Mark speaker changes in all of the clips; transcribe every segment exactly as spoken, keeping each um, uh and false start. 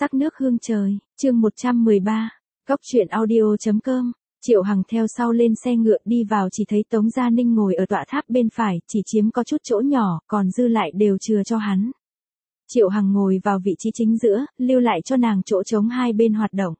Speaker 1: Sắc nước hương trời, chương một trăm mười ba, Cóc truyện audio.com. Triệu Hằng theo sau lên xe ngựa đi vào, chỉ thấy Tống Gia Ninh ngồi ở tọa tháp bên phải, chỉ chiếm có chút chỗ nhỏ, còn dư lại đều chừa cho hắn. Triệu Hằng ngồi vào vị trí chính giữa, lưu lại cho nàng chỗ trống hai bên hoạt động.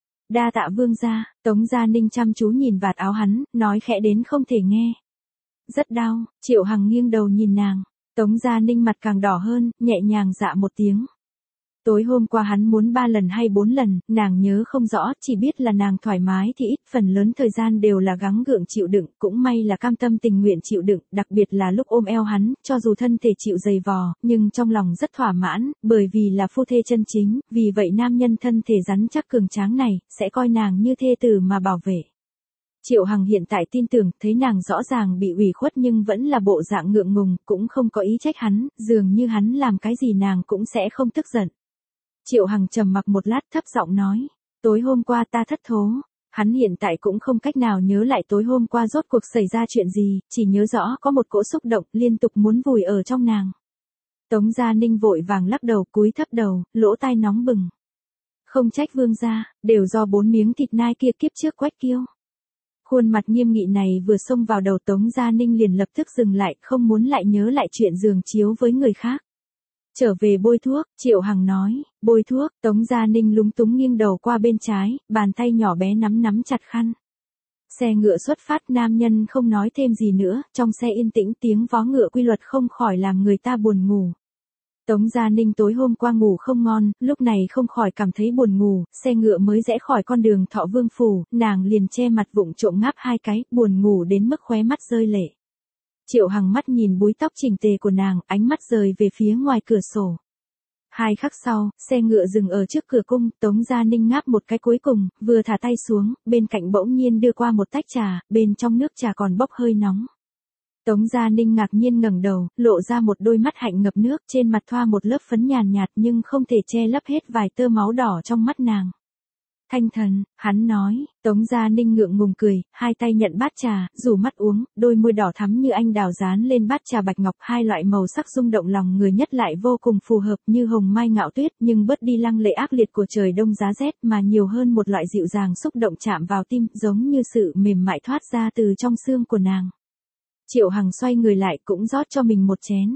Speaker 1: Đa tạ vương gia. Tống Gia Ninh chăm chú nhìn vạt áo hắn, nói khẽ đến không thể nghe. Rất đau. Triệu Hằng nghiêng đầu nhìn nàng. Tống Gia Ninh mặt càng đỏ hơn, nhẹ nhàng dạ một tiếng. Tối hôm qua hắn muốn ba lần hay bốn lần, nàng nhớ không rõ, chỉ biết là nàng thoải mái thì ít, phần lớn thời gian đều là gắng gượng chịu đựng, cũng may là cam tâm tình nguyện chịu đựng, đặc biệt là lúc ôm eo hắn, cho dù thân thể chịu dày vò, nhưng trong lòng rất thỏa mãn, bởi vì là phu thê chân chính, vì vậy nam nhân thân thể rắn chắc cường tráng này, sẽ coi nàng như thê tử mà bảo vệ. Triệu Hằng hiện tại tin tưởng, thấy nàng rõ ràng bị ủy khuất nhưng vẫn là bộ dạng ngượng ngùng, cũng không có ý trách hắn, dường như hắn làm cái gì nàng cũng sẽ không tức giận. Triệu Hằng trầm mặc một lát, thấp giọng nói, tối hôm qua ta thất thố. Hắn hiện tại cũng không cách nào nhớ lại tối hôm qua rốt cuộc xảy ra chuyện gì, chỉ nhớ rõ có một cỗ xúc động liên tục muốn vùi ở trong nàng. Tống Gia Ninh vội vàng lắc đầu, cúi thấp đầu, lỗ tai nóng bừng. Không trách vương gia, đều do bốn miếng thịt nai kia kiếp trước quách kiêu. Khuôn mặt nghiêm nghị này vừa xông vào đầu Tống Gia Ninh liền lập tức dừng lại, không muốn lại nhớ lại chuyện giường chiếu với người khác. Trở về bôi thuốc, Triệu Hằng nói, bôi thuốc. Tống Gia Ninh lúng túng nghiêng đầu qua bên trái, bàn tay nhỏ bé nắm nắm chặt khăn. Xe ngựa xuất phát, nam nhân không nói thêm gì nữa, trong xe yên tĩnh, tiếng vó ngựa quy luật không khỏi làm người ta buồn ngủ. Tống Gia Ninh tối hôm qua ngủ không ngon, lúc này không khỏi cảm thấy buồn ngủ, xe ngựa mới rẽ khỏi con đường Thọ Vương Phủ, nàng liền che mặt vụng trộm ngáp hai cái, buồn ngủ đến mức khóe mắt rơi lệ. Triệu Hằng mắt nhìn búi tóc chỉnh tề của nàng, ánh mắt rời về phía ngoài cửa sổ. Hai khắc sau, xe ngựa dừng ở trước cửa cung, Tống Gia Ninh ngáp một cái cuối cùng, vừa thả tay xuống, bên cạnh bỗng nhiên đưa qua một tách trà, bên trong nước trà còn bốc hơi nóng. Tống Gia Ninh ngạc nhiên ngẩng đầu, lộ ra một đôi mắt hạnh ngập nước, trên mặt thoa một lớp phấn nhàn nhạt nhưng không thể che lấp hết vài tơ máu đỏ trong mắt nàng. Thanh thần, hắn nói. Tống Gia Ninh ngượng ngùng cười, hai tay nhận bát trà, rủ mắt uống, đôi môi đỏ thắm như anh đào dán lên bát trà bạch ngọc, hai loại màu sắc rung động lòng người nhất lại vô cùng phù hợp, như hồng mai ngạo tuyết, nhưng bớt đi lăng lệ ác liệt của trời đông giá rét, mà nhiều hơn một loại dịu dàng xúc động chạm vào tim, giống như sự mềm mại thoát ra từ trong xương của nàng. Triệu Hằng xoay người lại, cũng rót cho mình một chén.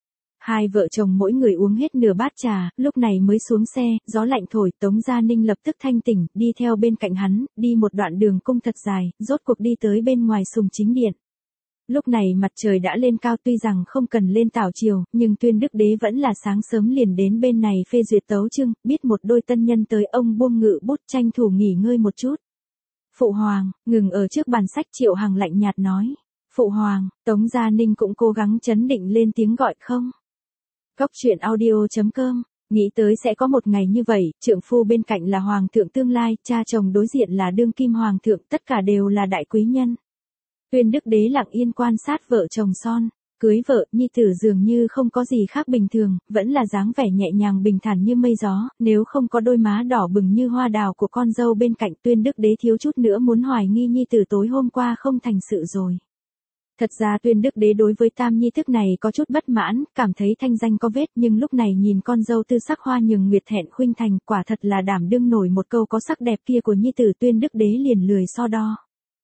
Speaker 1: Hai vợ chồng mỗi người uống hết nửa bát trà, lúc này mới xuống xe, gió lạnh thổi, Tống Gia Ninh lập tức thanh tỉnh, đi theo bên cạnh hắn, đi một đoạn đường cung thật dài, rốt cuộc đi tới bên ngoài sùng chính điện. Lúc này mặt trời đã lên cao, tuy rằng không cần lên tảo chiều, nhưng Tuyên Đức Đế vẫn là sáng sớm liền đến bên này phê duyệt tấu chương, biết một đôi tân nhân tới, ông buông ngự bút tranh thủ nghỉ ngơi một chút. Phụ hoàng, ngừng ở trước bàn sách, Triệu Hằng lạnh nhạt nói. Phụ hoàng. Tống Gia Ninh cũng cố gắng trấn định lên tiếng gọi không. Cóc truyện audio.com, nghĩ tới sẽ có một ngày như vậy, trượng phu bên cạnh là hoàng thượng tương lai, cha chồng đối diện là đương kim hoàng thượng, tất cả đều là đại quý nhân. Tuyên Đức Đế lặng yên quan sát vợ chồng son, cưới vợ, nhi tử dường như không có gì khác bình thường, vẫn là dáng vẻ nhẹ nhàng bình thản như mây gió, nếu không có đôi má đỏ bừng như hoa đào của con dâu bên cạnh, Tuyên Đức Đế thiếu chút nữa muốn hoài nghi nhi tử tối hôm qua không thành sự rồi. Thật ra Tuyên Đức Đế đối với tam nhi thức này có chút bất mãn, cảm thấy thanh danh có vết, nhưng lúc này nhìn con dâu tư sắc hoa nhường nguyệt thẹn khuynh thành, quả thật là đảm đương nổi một câu có sắc đẹp kia của nhi tử, Tuyên Đức Đế liền lười so đo.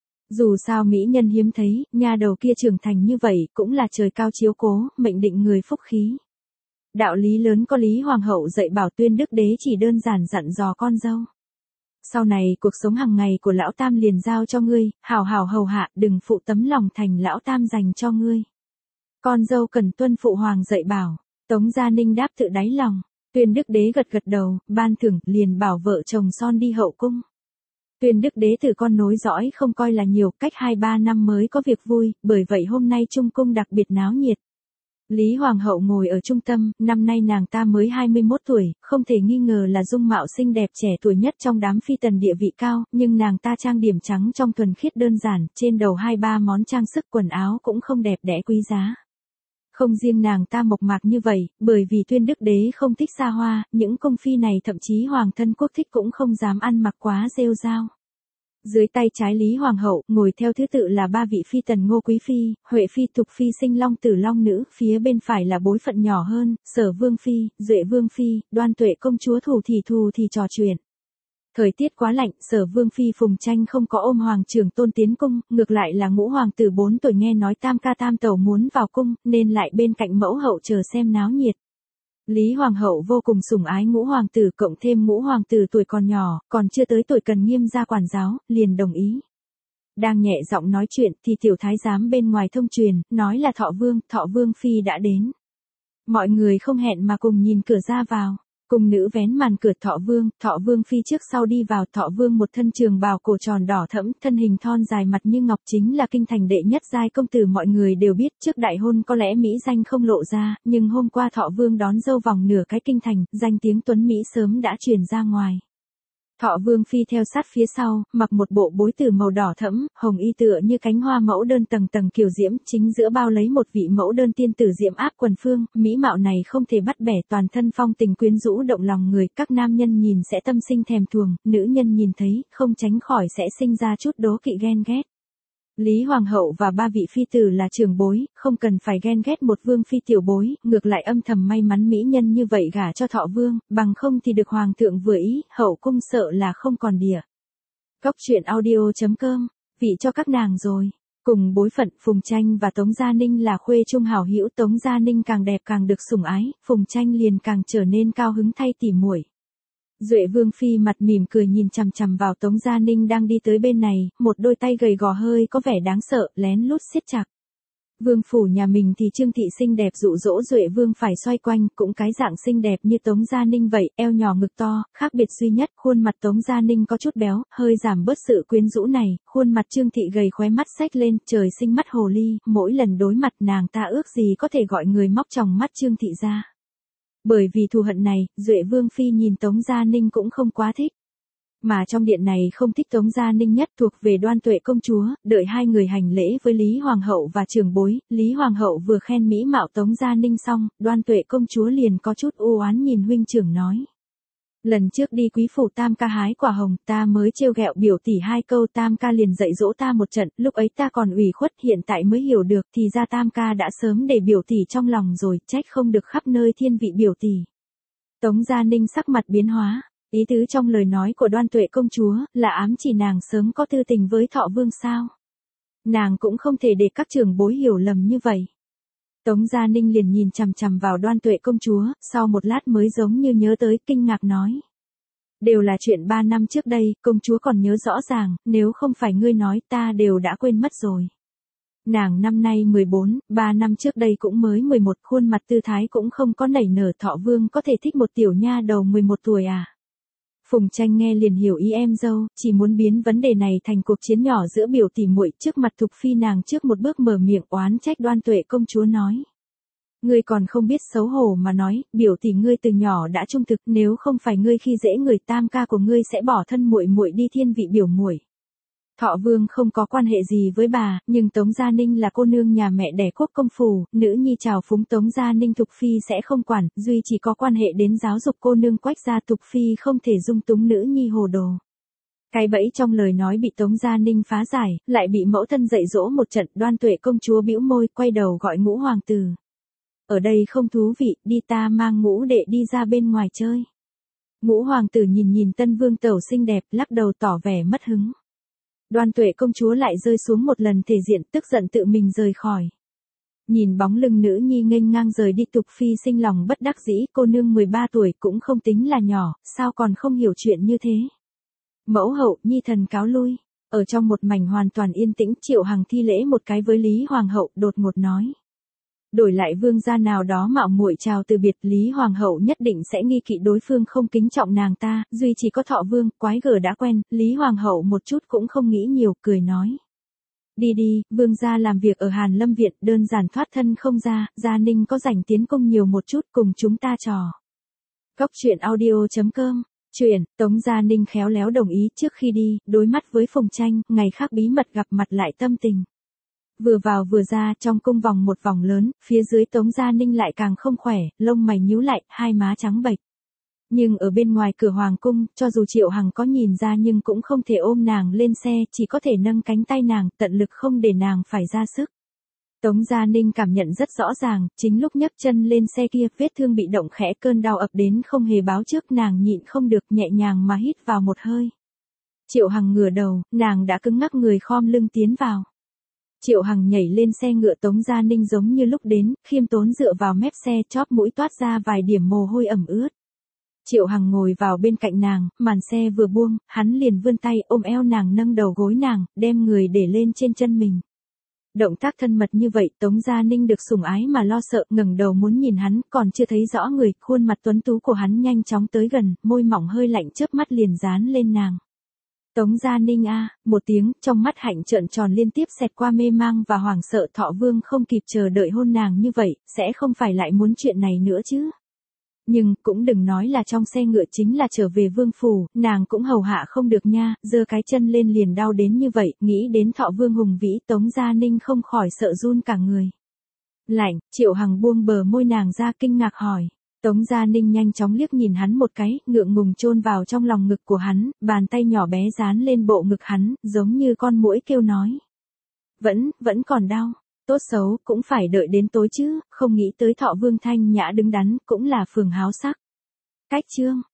Speaker 1: Dù sao mỹ nhân hiếm thấy, nha đầu kia trưởng thành như vậy, cũng là trời cao chiếu cố, mệnh định người phúc khí. Đạo lý lớn có lý hoàng hậu dạy bảo, Tuyên Đức Đế chỉ đơn giản dặn dò con dâu. Sau này cuộc sống hàng ngày của lão tam liền giao cho ngươi, hảo hảo hầu hạ, đừng phụ tấm lòng thành lão tam dành cho ngươi. Con dâu cần tuân phụ hoàng dạy bảo. Tống Gia Ninh đáp tự đáy lòng. Tuyên Đức Đế gật gật đầu, ban thưởng, liền bảo vợ chồng son đi hậu cung. Tuyên Đức Đế từ con nối dõi không coi là nhiều, cách hai ba năm mới có việc vui, bởi vậy hôm nay trung cung đặc biệt náo nhiệt. Lý Hoàng hậu ngồi ở trung tâm, năm nay nàng ta mới hai mươi mốt tuổi, không thể nghi ngờ là dung mạo xinh đẹp trẻ tuổi nhất trong đám phi tần, địa vị cao, nhưng nàng ta trang điểm trắng trong thuần khiết đơn giản, trên đầu hai ba món trang sức, quần áo cũng không đẹp đẽ quý giá. Không riêng nàng ta mộc mạc như vậy, bởi vì Tuyên Đức Đế không thích xa hoa, những cung phi này thậm chí hoàng thân quốc thích cũng không dám ăn mặc quá rêu rao. Dưới tay trái Lý Hoàng hậu, ngồi theo thứ tự là ba vị phi tần Ngô Quý Phi, Huệ Phi, Thục Phi sinh Long Tử Long Nữ, phía bên phải là bối phận nhỏ hơn, Sở Vương Phi, Duệ Vương Phi, Đoan Tuệ công chúa thủ thì thù thì trò chuyện. Thời tiết quá lạnh, Sở Vương Phi Phùng Tranh không có ôm Hoàng trưởng tôn tiến cung, ngược lại là ngũ hoàng tử bốn tuổi nghe nói tam ca tam tẩu muốn vào cung, nên lại bên cạnh mẫu hậu chờ xem náo nhiệt. Lý Hoàng hậu vô cùng sủng ái ngũ hoàng tử, cộng thêm ngũ hoàng tử tuổi còn nhỏ, còn chưa tới tuổi cần nghiêm gia quản giáo, liền đồng ý. Đang nhẹ giọng nói chuyện thì tiểu thái giám bên ngoài thông truyền, nói là Thọ Vương, Thọ Vương Phi đã đến. Mọi người không hẹn mà cùng nhìn cửa ra vào. Cung nữ vén màn cửa. Thọ Vương, Thọ Vương Phi trước sau đi vào. Thọ Vương một thân trường bào cổ tròn đỏ thẫm, thân hình thon dài mặt như ngọc, chính là kinh thành đệ nhất giai công tử, mọi người đều biết. Trước đại hôn có lẽ mỹ danh không lộ ra, nhưng hôm qua Thọ Vương đón dâu vòng nửa cái kinh thành, danh tiếng tuấn mỹ sớm đã truyền ra ngoài. Thọ Vương Phi theo sát phía sau, mặc một bộ bối tử màu đỏ thẫm, hồng y tựa như cánh hoa mẫu đơn tầng tầng kiều diễm, chính giữa bao lấy một vị mẫu đơn tiên tử diễm áp quần phương, mỹ mạo này không thể bắt bẻ, toàn thân phong tình quyến rũ động lòng người, các nam nhân nhìn sẽ tâm sinh thèm thuồng, nữ nhân nhìn thấy, không tránh khỏi sẽ sinh ra chút đố kỵ ghen ghét. Lý Hoàng hậu và ba vị phi tử là trưởng bối, không cần phải ghen ghét một vương phi tiểu bối, ngược lại âm thầm may mắn mỹ nhân như vậy gả cho Thọ Vương, bằng không thì được hoàng thượng vừa ý, hậu cung sợ là không còn địa. Cóc truyện audio chấm com, vị cho các nàng rồi. Cùng bối phận, Phùng Tranh và Tống Gia Ninh là khuê trung hảo hữu, Tống Gia Ninh càng đẹp càng được sủng ái, Phùng Tranh liền càng trở nên cao hứng thay tỉ muội. Duệ Vương Phi mặt mỉm cười nhìn chằm chằm vào Tống Gia Ninh đang đi tới bên này, một đôi tay gầy gò hơi có vẻ đáng sợ, lén lút siết chặt. Vương phủ nhà mình thì Trương thị xinh đẹp dụ dỗ Duệ Vương phải xoay quanh, cũng cái dạng xinh đẹp như Tống Gia Ninh vậy, eo nhỏ ngực to, khác biệt duy nhất, khuôn mặt Tống Gia Ninh có chút béo, hơi giảm bớt sự quyến rũ này, khuôn mặt Trương thị gầy khóe mắt xếch lên, trời sinh mắt hồ ly, mỗi lần đối mặt nàng ta ước gì có thể gọi người móc tròng mắt Trương thị ra. Bởi vì thù hận này, Duệ Vương Phi nhìn Tống Gia Ninh cũng không quá thích. Mà trong điện này không thích Tống Gia Ninh nhất thuộc về Đoan Tuệ công chúa, đợi hai người hành lễ với Lý Hoàng hậu và trưởng bối, Lý Hoàng hậu vừa khen mỹ mạo Tống Gia Ninh xong, Đoan Tuệ công chúa liền có chút u oán nhìn huynh trưởng nói. Lần trước đi quý phủ tam ca hái quả hồng, ta mới trêu ghẹo biểu tỷ hai câu, tam ca liền dạy dỗ ta một trận, lúc ấy ta còn ủy khuất, hiện tại mới hiểu được, thì ra tam ca đã sớm để biểu tỷ trong lòng rồi, trách không được khắp nơi thiên vị biểu tỷ. Tống Gia Ninh sắc mặt biến hóa, ý tứ trong lời nói của Đoan Tuệ công chúa là ám chỉ nàng sớm có tư tình với Thọ Vương sao? Nàng cũng không thể để các trưởng bối hiểu lầm như vậy. Tống Gia Ninh liền nhìn chằm chằm vào Đoan Tuệ công chúa, sau một lát mới giống như nhớ tới, kinh ngạc nói. Đều là chuyện ba năm trước đây, công chúa còn nhớ rõ ràng, nếu không phải ngươi nói ta đều đã quên mất rồi. Nàng năm nay mười bốn, ba năm trước đây cũng mới mười một, khuôn mặt tư thái cũng không có nảy nở, Thọ Vương có thể thích một tiểu nha đầu mười một tuổi à? Phùng Tranh nghe liền hiểu ý em dâu, chỉ muốn biến vấn đề này thành cuộc chiến nhỏ giữa biểu tỷ muội, trước mặt Thục Phi nàng trước một bước mở miệng oán trách Đoan Tuệ công chúa nói. Ngươi còn không biết xấu hổ mà nói, biểu tỷ ngươi từ nhỏ đã trung thực, nếu không phải ngươi khi dễ người, tam ca của ngươi sẽ bỏ thân muội muội đi thiên vị biểu muội. Thọ Vương không có quan hệ gì với bà, nhưng Tống Gia Ninh là cô nương nhà mẹ đẻ quốc công phủ, nữ nhi trào phúng Tống Gia Ninh Thục Phi sẽ không quản, duy chỉ có quan hệ đến giáo dục cô nương Quách gia, Thục Phi không thể dung túng nữ nhi hồ đồ. Cái bẫy trong lời nói bị Tống Gia Ninh phá giải, lại bị mẫu thân dạy dỗ một trận. Đoan Tuệ công chúa bĩu môi, quay đầu gọi ngũ hoàng tử. Ở đây không thú vị, đi, ta mang ngũ đệ đi ra bên ngoài chơi. Ngũ hoàng tử nhìn nhìn tân vương tẩu xinh đẹp, lắc đầu tỏ vẻ mất hứng. Đoan Tuệ công chúa lại rơi xuống một lần thể diện, tức giận tự mình rời khỏi. Nhìn bóng lưng nữ nhi nghênh ngang rời đi, Thục Phi sinh lòng bất đắc dĩ, cô nương mười ba tuổi cũng không tính là nhỏ, sao còn không hiểu chuyện như thế. Mẫu hậu, nhi thần cáo lui. Ở trong một mảnh hoàn toàn yên tĩnh, Triệu Hằng thi lễ một cái với Lý Hoàng hậu, đột ngột nói. Đổi lại vương gia nào đó mạo muội chào từ biệt, Lý Hoàng hậu nhất định sẽ nghi kỵ đối phương không kính trọng nàng ta, duy chỉ có Thọ Vương, quái gở đã quen, Lý Hoàng hậu một chút cũng không nghĩ nhiều, cười nói. Đi đi, vương gia làm việc ở Hàn Lâm Viện, đơn giản thoát thân không ra, Gia Ninh có rảnh tiến công nhiều một chút, cùng chúng ta trò. Cóc truyện audio chấm com, truyện, Tống Gia Ninh khéo léo đồng ý, trước khi đi, đối mắt với Phùng Tranh, ngày khác bí mật gặp mặt lại tâm tình. Vừa vào vừa ra, trong cung vòng một vòng lớn, phía dưới Tống Gia Ninh lại càng không khỏe, lông mày nhíu lại, hai má trắng bệch. Nhưng ở bên ngoài cửa hoàng cung, cho dù Triệu Hằng có nhìn ra nhưng cũng không thể ôm nàng lên xe, chỉ có thể nâng cánh tay nàng, tận lực không để nàng phải ra sức. Tống Gia Ninh cảm nhận rất rõ ràng, chính lúc nhấc chân lên xe kia, vết thương bị động khẽ, cơn đau ập đến không hề báo trước, nàng nhịn không được, nhẹ nhàng mà hít vào một hơi. Triệu Hằng ngửa đầu, nàng đã cứng ngắc người khom lưng tiến vào. Triệu Hằng nhảy lên xe ngựa, Tống Gia Ninh giống như lúc đến, khiêm tốn dựa vào mép xe, chóp mũi toát ra vài điểm mồ hôi ẩm ướt. Triệu Hằng ngồi vào bên cạnh nàng, màn xe vừa buông, hắn liền vươn tay ôm eo nàng, nâng đầu gối nàng, đem người để lên trên chân mình. Động tác thân mật như vậy, Tống Gia Ninh được sủng ái mà lo sợ, ngẩng đầu muốn nhìn hắn, còn chưa thấy rõ người, khuôn mặt tuấn tú của hắn nhanh chóng tới gần, môi mỏng hơi lạnh chớp mắt liền dán lên nàng. Tống Gia Ninh a, một tiếng, trong mắt hạnh trợn tròn liên tiếp xẹt qua mê mang và hoảng sợ, Thọ Vương không kịp chờ đợi hôn nàng như vậy, sẽ không phải lại muốn chuyện này nữa chứ. Nhưng, cũng đừng nói là trong xe ngựa, chính là trở về vương phủ, nàng cũng hầu hạ không được nha, giơ cái chân lên liền đau đến như vậy, nghĩ đến Thọ Vương hùng vĩ, Tống Gia Ninh không khỏi sợ run cả người. Lạnh, Triệu Hằng buông bờ môi nàng ra, kinh ngạc hỏi. Tống Gia Ninh nhanh chóng liếc nhìn hắn một cái, ngượng ngùng chôn vào trong lòng ngực của hắn, bàn tay nhỏ bé dán lên bộ ngực hắn, giống như con muỗi kêu nói. Vẫn, vẫn còn đau. Tốt xấu, cũng phải đợi đến tối chứ, không nghĩ tới Thọ Vương thanh nhã đứng đắn, cũng là phường háo sắc. Cách chương.